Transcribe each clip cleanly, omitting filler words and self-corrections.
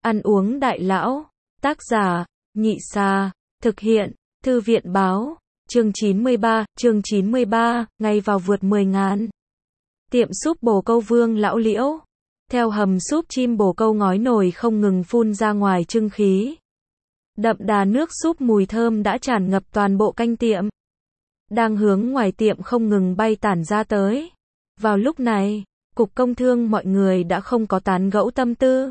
Ăn uống đại lão. Tác giả, Nhị Sa. Thực hiện, Thư viện báo. Chương 93, ngày vào vượt 10.000. Tiệm súp bồ câu Vương Lão Liễu. Theo hầm súp chim bồ câu ngói nồi không ngừng phun ra ngoài trưng khí. Đậm đà nước súp mùi thơm đã tràn ngập toàn bộ canh tiệm. Đang hướng ngoài tiệm không ngừng bay tản ra tới. Vào lúc này, Cục Công Thương mọi người đã không có tán gẫu tâm tư.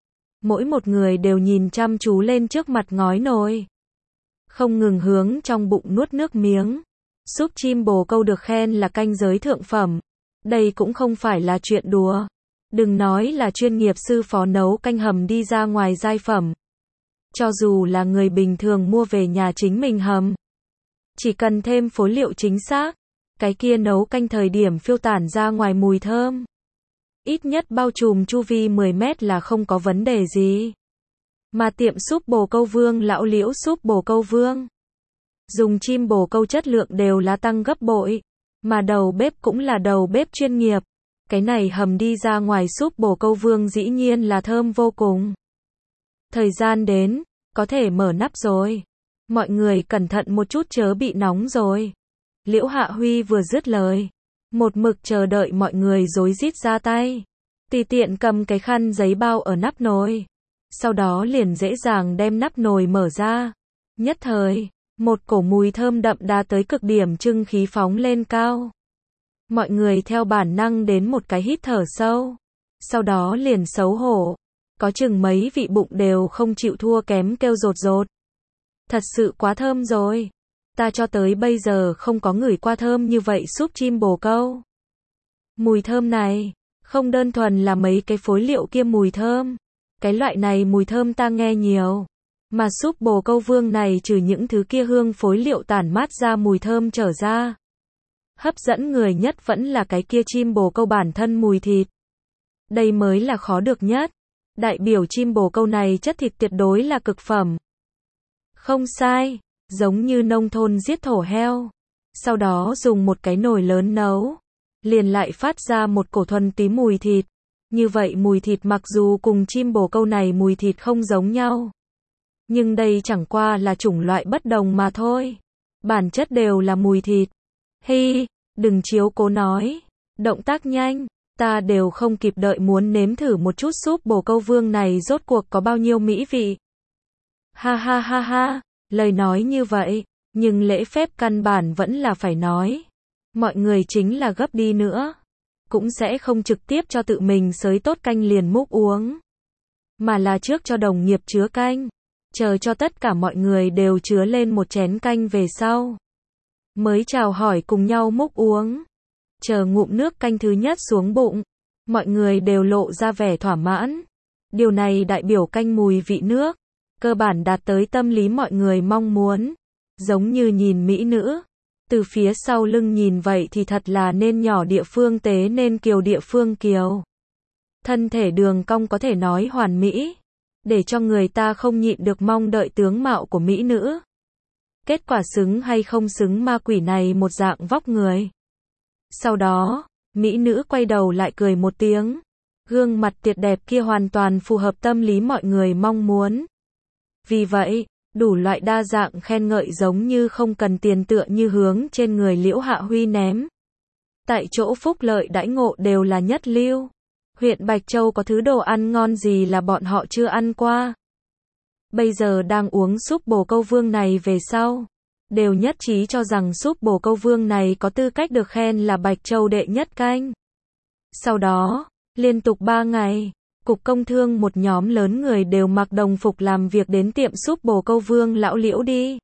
Mỗi một người đều nhìn chăm chú lên trước mặt ngói nồi. Không ngừng hướng trong bụng nuốt nước miếng. Súp chim bồ câu được khen là canh giới thượng phẩm. Đây cũng không phải là chuyện đùa. Đừng nói là chuyên nghiệp sư phó nấu canh hầm đi ra ngoài giai phẩm. Cho dù là người bình thường mua về nhà chính mình hầm. Chỉ cần thêm phối liệu chính xác. Cái kia nấu canh thời điểm phiêu tản ra ngoài mùi thơm. Ít nhất bao trùm chu vi 10 mét là không có vấn đề gì. Mà tiệm súp bồ câu Vương Lão Liễu súp bồ câu Vương. Dùng chim bồ câu chất lượng đều là tăng gấp bội. Mà đầu bếp cũng là đầu bếp chuyên nghiệp. Cái này hầm đi ra ngoài súp bồ câu Vương dĩ nhiên là thơm vô cùng. Thời gian đến, có thể mở nắp rồi. Mọi người cẩn thận một chút chớ bị nóng rồi. Liễu Hạ Huy vừa dứt lời. Một mực chờ đợi mọi người rối rít ra tay. Tùy tiện cầm cái khăn giấy bao ở nắp nồi. Sau đó liền dễ dàng đem nắp nồi mở ra. Nhất thời, một cổ mùi thơm đậm đà tới cực điểm trưng khí phóng lên cao. Mọi người theo bản năng đến một cái hít thở sâu. Sau đó liền xấu hổ. Có chừng mấy vị bụng đều không chịu thua kém kêu rột rột. Thật sự quá thơm rồi. Ta cho tới bây giờ không có ngửi qua thơm như vậy súp chim bồ câu. Mùi thơm này, không đơn thuần là mấy cái phối liệu kia mùi thơm. Cái loại này mùi thơm ta nghe nhiều. Mà súp bồ câu Vương này trừ những thứ kia hương phối liệu tản mát ra mùi thơm trở ra. Hấp dẫn người nhất vẫn là cái kia chim bồ câu bản thân mùi thịt. Đây mới là khó được nhất. Đại biểu chim bồ câu này chất thịt tuyệt đối là cực phẩm. Không sai, giống như nông thôn giết thổ heo. Sau đó dùng một cái nồi lớn nấu. Liền lại phát ra một cổ thuần túy mùi thịt. Như vậy mùi thịt mặc dù cùng chim bồ câu này mùi thịt không giống nhau. Nhưng đây chẳng qua là chủng loại bất đồng mà thôi. Bản chất đều là mùi thịt. Hi, đừng chiếu cố nói. Động tác nhanh, ta đều không kịp đợi muốn nếm thử một chút súp bồ câu Vương này rốt cuộc có bao nhiêu mỹ vị. Ha ha ha ha, lời nói như vậy, nhưng lễ phép căn bản vẫn là phải nói. Mọi người chính là gấp đi nữa. Cũng sẽ không trực tiếp cho tự mình xới tốt canh liền múc uống. Mà là trước cho đồng nghiệp chứa canh. Chờ cho tất cả mọi người đều chứa lên một chén canh về sau. Mới chào hỏi cùng nhau múc uống. Chờ ngụm nước canh thứ nhất xuống bụng. Mọi người đều lộ ra vẻ thỏa mãn. Điều này đại biểu canh mùi vị nước. Cơ bản đạt tới tâm lý mọi người mong muốn. Giống như nhìn mỹ nữ. Từ phía sau lưng nhìn vậy thì thật là nên nhỏ địa phương tế nên kiều địa phương kiều. Thân thể đường cong có thể nói hoàn mỹ. Để cho người ta không nhịn được mong đợi tướng mạo của mỹ nữ. Kết quả xứng hay không xứng ma quỷ này một dạng vóc người. Sau đó, mỹ nữ quay đầu lại cười một tiếng. Gương mặt tuyệt đẹp kia hoàn toàn phù hợp tâm lý mọi người mong muốn. Vì vậy, đủ loại đa dạng khen ngợi giống như không cần tiền tựa như hướng trên người Liễu Hạ Huy ném. Tại chỗ phúc lợi đãi ngộ đều là nhất lưu. Huyện Bạch Châu có thứ đồ ăn ngon gì là bọn họ chưa ăn qua. Bây giờ đang uống súp bồ câu Vương này về sau. Đều nhất trí cho rằng súp bồ câu Vương này có tư cách được khen là Bạch Châu đệ nhất canh. Sau đó, liên tục 3 ngày. Cục Công Thương một nhóm lớn người đều mặc đồng phục làm việc đến tiệm súp bồ câu Vương Lão Liễu đi.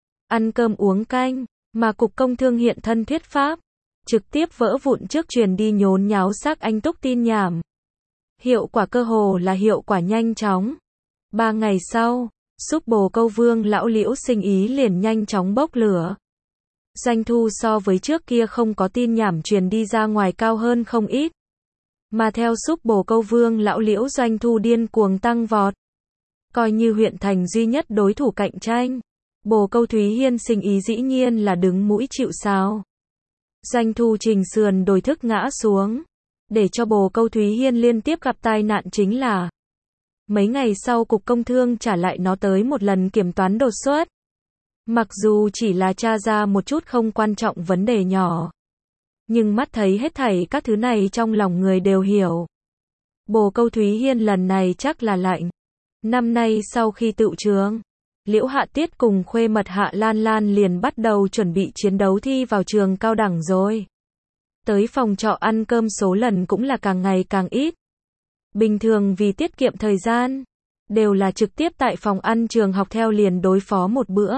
Ăn cơm uống canh, mà Cục Công Thương hiện thân thuyết pháp. Trực tiếp vỡ vụn trước truyền đi nhốn nháo xác anh túc tin nhảm. Hiệu quả cơ hồ là hiệu quả nhanh chóng. 3 ngày sau, súp bồ câu Vương Lão Liễu sinh ý liền nhanh chóng bốc lửa. Doanh thu so với trước kia không có tin nhảm truyền đi ra ngoài cao hơn không ít. Mà theo súp bồ câu Vương Lão Liễu doanh thu điên cuồng tăng vọt. Coi như huyện thành duy nhất đối thủ cạnh tranh. Bồ câu Thúy Hiên sinh ý dĩ nhiên là đứng mũi chịu sào. Doanh thu Trình Sườn đồi thức ngã xuống. Để cho bồ câu Thúy Hiên liên tiếp gặp tai nạn chính là Mấy ngày sau Cục Công Thương trả lại nó tới một lần kiểm toán đột xuất. Mặc dù chỉ là tra ra một chút không quan trọng vấn đề nhỏ. Nhưng mắt thấy hết thảy các thứ này trong lòng người đều hiểu. Bồ Câu Thúy Hiên lần này chắc là lạnh. Năm nay sau khi tựu trường, Liễu Hạ Tiết cùng khuê mật Hạ Lan Lan liền bắt đầu chuẩn bị chiến đấu thi vào trường cao đẳng rồi. Tới phòng trọ ăn cơm số lần cũng là càng ngày càng ít. Bình thường vì tiết kiệm thời gian, đều là trực tiếp tại phòng ăn trường học theo liền đối phó một bữa.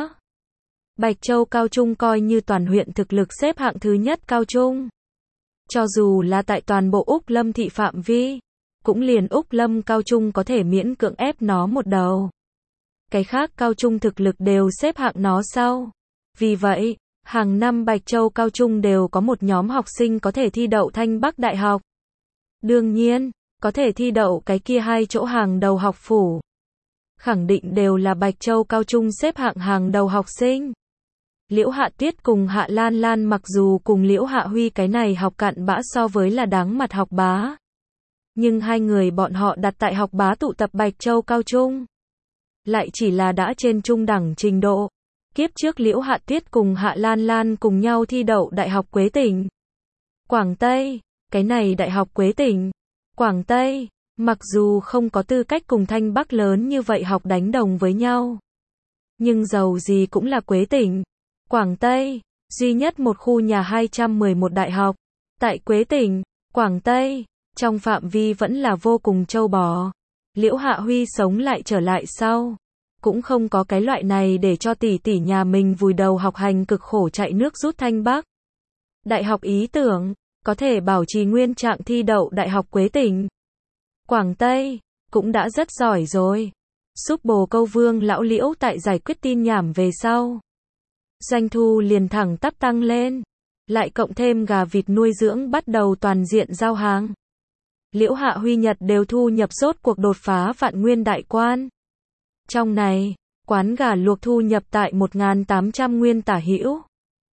Bạch Châu Cao Trung coi như toàn huyện thực lực xếp hạng thứ nhất cao trung. Cho dù là tại toàn bộ Úc Lâm thị phạm vi, cũng liền Úc Lâm Cao Trung có thể miễn cưỡng ép nó một đầu. Cái khác cao trung thực lực đều xếp hạng nó sau. Vì vậy, hàng năm Bạch Châu Cao Trung đều có một nhóm học sinh có thể thi đậu Thanh Bắc Đại học. Đương nhiên, có thể thi đậu cái kia hai chỗ hàng đầu học phủ. Khẳng định đều là Bạch Châu Cao Trung xếp hạng hàng đầu học sinh. Liễu Hạ Tiết cùng Hạ Lan Lan mặc dù cùng Liễu Hạ Huy cái này học cặn bã so với là đáng mặt học bá. Nhưng hai người bọn họ đặt tại học bá tụ tập Bạch Châu Cao Trung. Lại chỉ là đã trên trung đẳng trình độ. Kiếp trước Liễu Hạ Tiết cùng Hạ Lan Lan cùng nhau thi đậu Đại học Quế Tỉnh, Quảng Tây. Cái này Đại học Quế Tỉnh, Quảng Tây, mặc dù không có tư cách cùng Thanh Bắc lớn như vậy học đánh đồng với nhau. Nhưng dầu gì cũng là Quế Tỉnh, Quảng Tây, duy nhất một khu nhà 211 đại học. Tại Quế Tỉnh, Quảng Tây, trong phạm vi vẫn là vô cùng châu bò. Liễu Hạ Huy sống lại trở lại sau. Cũng không có cái loại này để cho tỷ tỷ nhà mình vùi đầu học hành cực khổ chạy nước rút Thanh Bắc Đại học ý tưởng, có thể bảo trì nguyên trạng thi đậu Đại học Quế Tỉnh, Quảng Tây, cũng đã rất giỏi rồi. Giúp Bồ Câu Vương lão Liễu tại giải quyết tin nhảm về sau. Doanh thu liền thẳng tắp tăng lên. Lại cộng thêm gà vịt nuôi dưỡng bắt đầu toàn diện giao hàng. Liễu Hạ Huy Nhật đều thu nhập rốt cuộc đột phá vạn nguyên đại quan. Trong này, quán gà luộc thu nhập tại 1.800 nguyên tả hữu.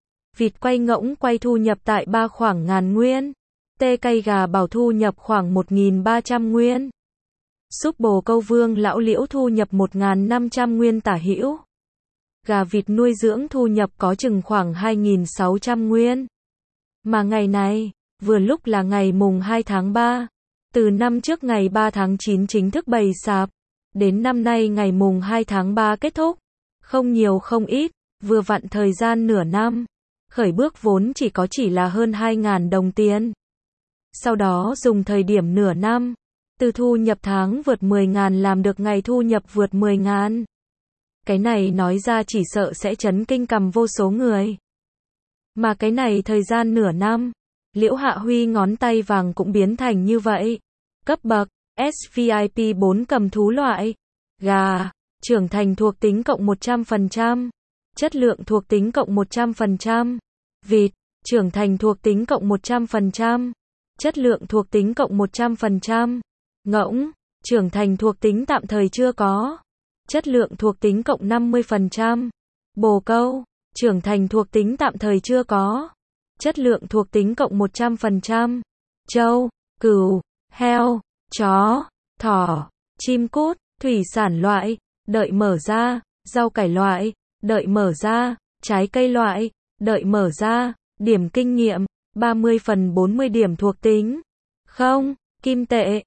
Vịt quay ngỗng quay thu nhập tại 3 khoảng ngàn nguyên. Tê cay gà bảo thu nhập khoảng 1.300 nguyên. Giúp Bồ Câu Vương lão Liễu thu nhập 1.500 nguyên tả hữu. Gà vịt nuôi dưỡng thu nhập có chừng khoảng 2.600 nguyên. Mà ngày này, vừa lúc là ngày mùng 2 tháng 3. Từ năm trước ngày 3 tháng 9 chính thức bày sạp. Đến năm nay ngày mùng 2 tháng 3 kết thúc. Không nhiều không ít, vừa vặn thời gian nửa năm. Khởi bước vốn chỉ là hơn 2.000 đồng tiền. Sau đó dùng thời điểm nửa năm, từ thu nhập tháng vượt 10.000 làm được ngày thu nhập vượt 10.000. Cái này nói ra chỉ sợ sẽ chấn kinh cầm vô số người. Mà cái này thời gian nửa năm, Liễu Hạ Huy ngón tay vàng cũng biến thành như vậy. Cấp bậc SVIP 4 cầm thú loại. Gà, trưởng thành thuộc tính cộng 100%. Chất lượng thuộc tính cộng 100%. Vịt, trưởng thành thuộc tính cộng 100%. Chất lượng thuộc tính cộng 100%. Ngỗng, trưởng thành thuộc tính tạm thời chưa có. Chất lượng thuộc tính cộng 50%. Bồ câu, trưởng thành thuộc tính tạm thời chưa có. Chất lượng thuộc tính cộng 100%. Trâu, cừu, heo, chó, thỏ, chim cút, thủy sản loại, đợi mở ra, rau cải loại, đợi mở ra, trái cây loại, đợi mở ra, điểm kinh nghiệm, 30 phần 40 điểm thuộc tính. Không, kim tệ,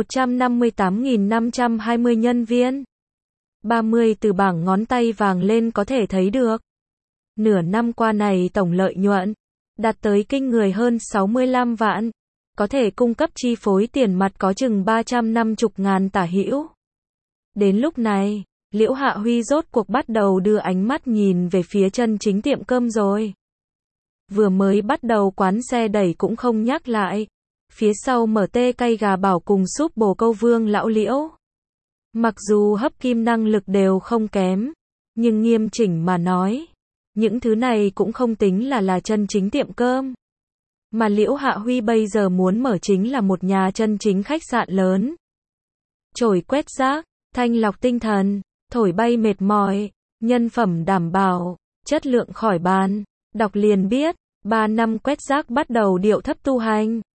158.520 nhân viên. 30 từ bảng ngón tay vàng lên có thể thấy được. Nửa năm qua này tổng lợi nhuận, đạt tới kinh người hơn 65 vạn. Có thể cung cấp chi phối tiền mặt có chừng 350.000 tả hữu. Đến lúc này, Liễu Hạ Huy rốt cuộc bắt đầu đưa ánh mắt nhìn về phía chân chính tiệm cơm rồi. Vừa mới bắt đầu quán xe đẩy cũng không nhắc lại. Phía sau mở tê cay gà bảo cùng súp Bồ Câu Vương lão Liễu. Mặc dù hấp kim năng lực đều không kém, nhưng nghiêm chỉnh mà nói, những thứ này cũng không tính là chân chính tiệm cơm. Mà Liễu Hạ Huy bây giờ muốn mở chính là một nhà chân chính khách sạn lớn. Chổi quét rác, thanh lọc tinh thần, thổi bay mệt mỏi, nhân phẩm đảm bảo, chất lượng khỏi bàn. Đọc liền biết, 3 năm quét rác bắt đầu điệu thấp tu hành.